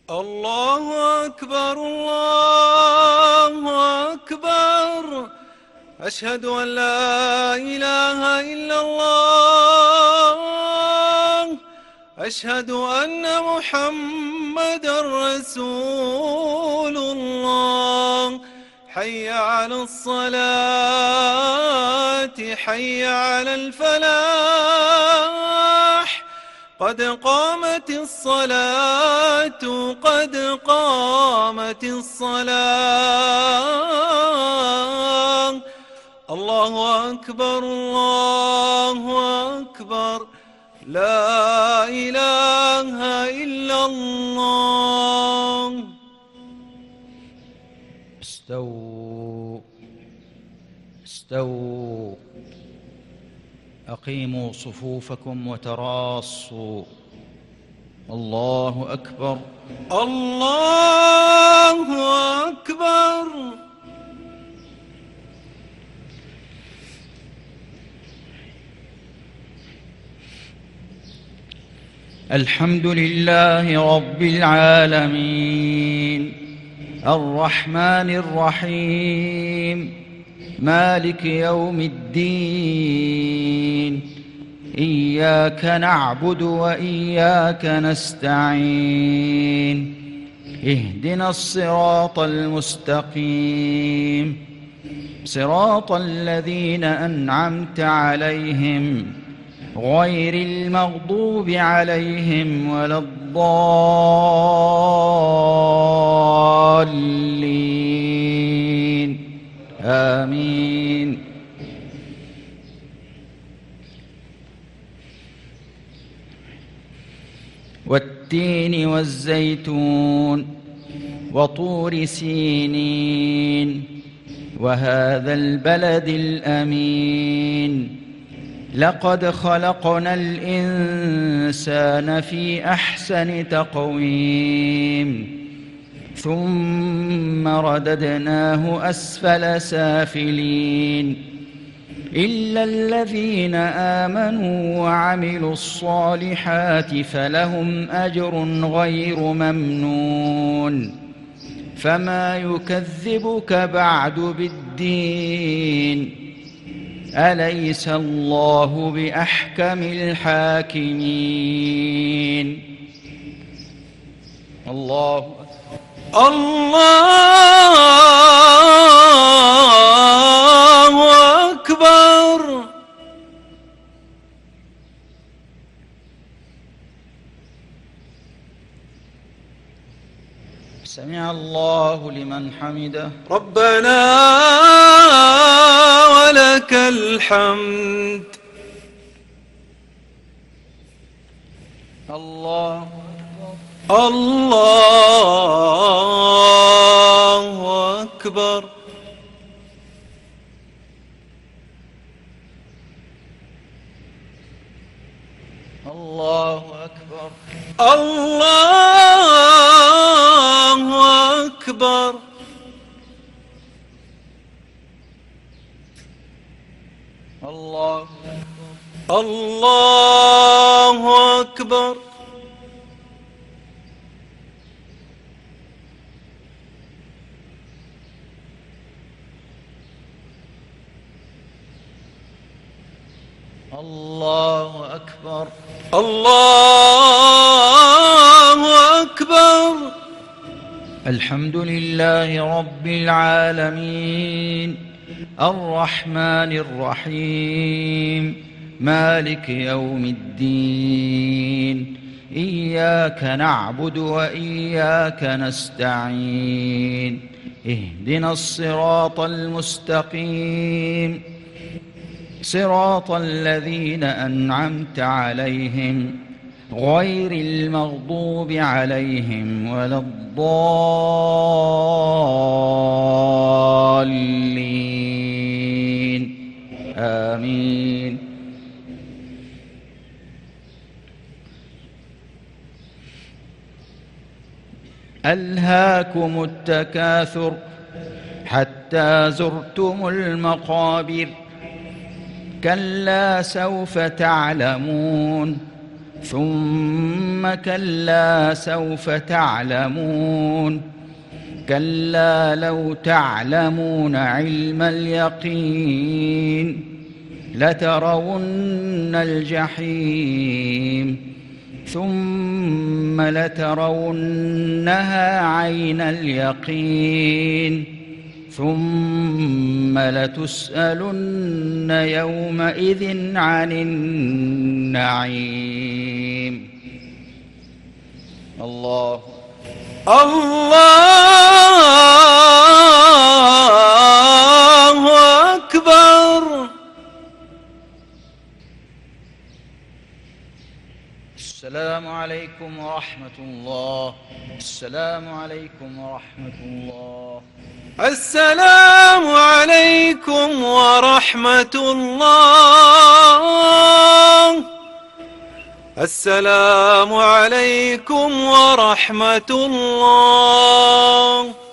الله أكبر الله أكبر. أشهد أن لا إله إلا الله. أشهد أن محمدًا رسول الله. حي على الصلاة حي على الفلاح. قد قامت الصلاة قد قامت الصلاة. الله أكبر الله أكبر. لا إله إلا الله. استووا استووا. أقيموا صفوفكم وتراصوا. الله أكبر الله أكبر. الحمد لله رب العالمين الرحمن الرحيم مالك يوم الدين. إياك نعبد وإياك نستعين. اهدنا الصراط المستقيم صراط الذين أنعمت عليهم غير المغضوب عليهم ولا الضالين. آمين. والتين والزيتون وطور سينين وهذا البلد الأمين. لقد خلقنا الإنسان في أحسن تقويم ثم رددناه أسفل سافلين إلا الذين آمنوا وعملوا الصالحات فلهم أجر غير ممنون. فما يكذبك بعد بالدين؟ أليس الله بأحكم الحاكمين؟ الله الله أكبر. سمع الله لمن حمده. ربنا ولك الحمد. الله الله أكبر. الله أكبر. الله أكبر. الله الله أكبر. الله أكبر. الله أكبر. الحمد لله رب العالمين الرحمن الرحيم مالك يوم الدين. إياك نعبد وإياك نستعين. اهدنا الصراط المستقيم صراط الذين أنعمت عليهم غير المغضوب عليهم ولا الضالين. آمين. ألهاكم التكاثر حتى زرتم المقابر. كلا سوف تعلمون ثم كلا سوف تعلمون كلا لو تعلمون علم اليقين لترون الجحيم ثم لترونها عين اليقين ثم لتسألن يومئذ عن النعيم. الله أكبر. السلام عليكم ورحمة الله. السلام عليكم ورحمة الله. السلام عليكم ورحمة الله. السلام عليكم ورحمة الله.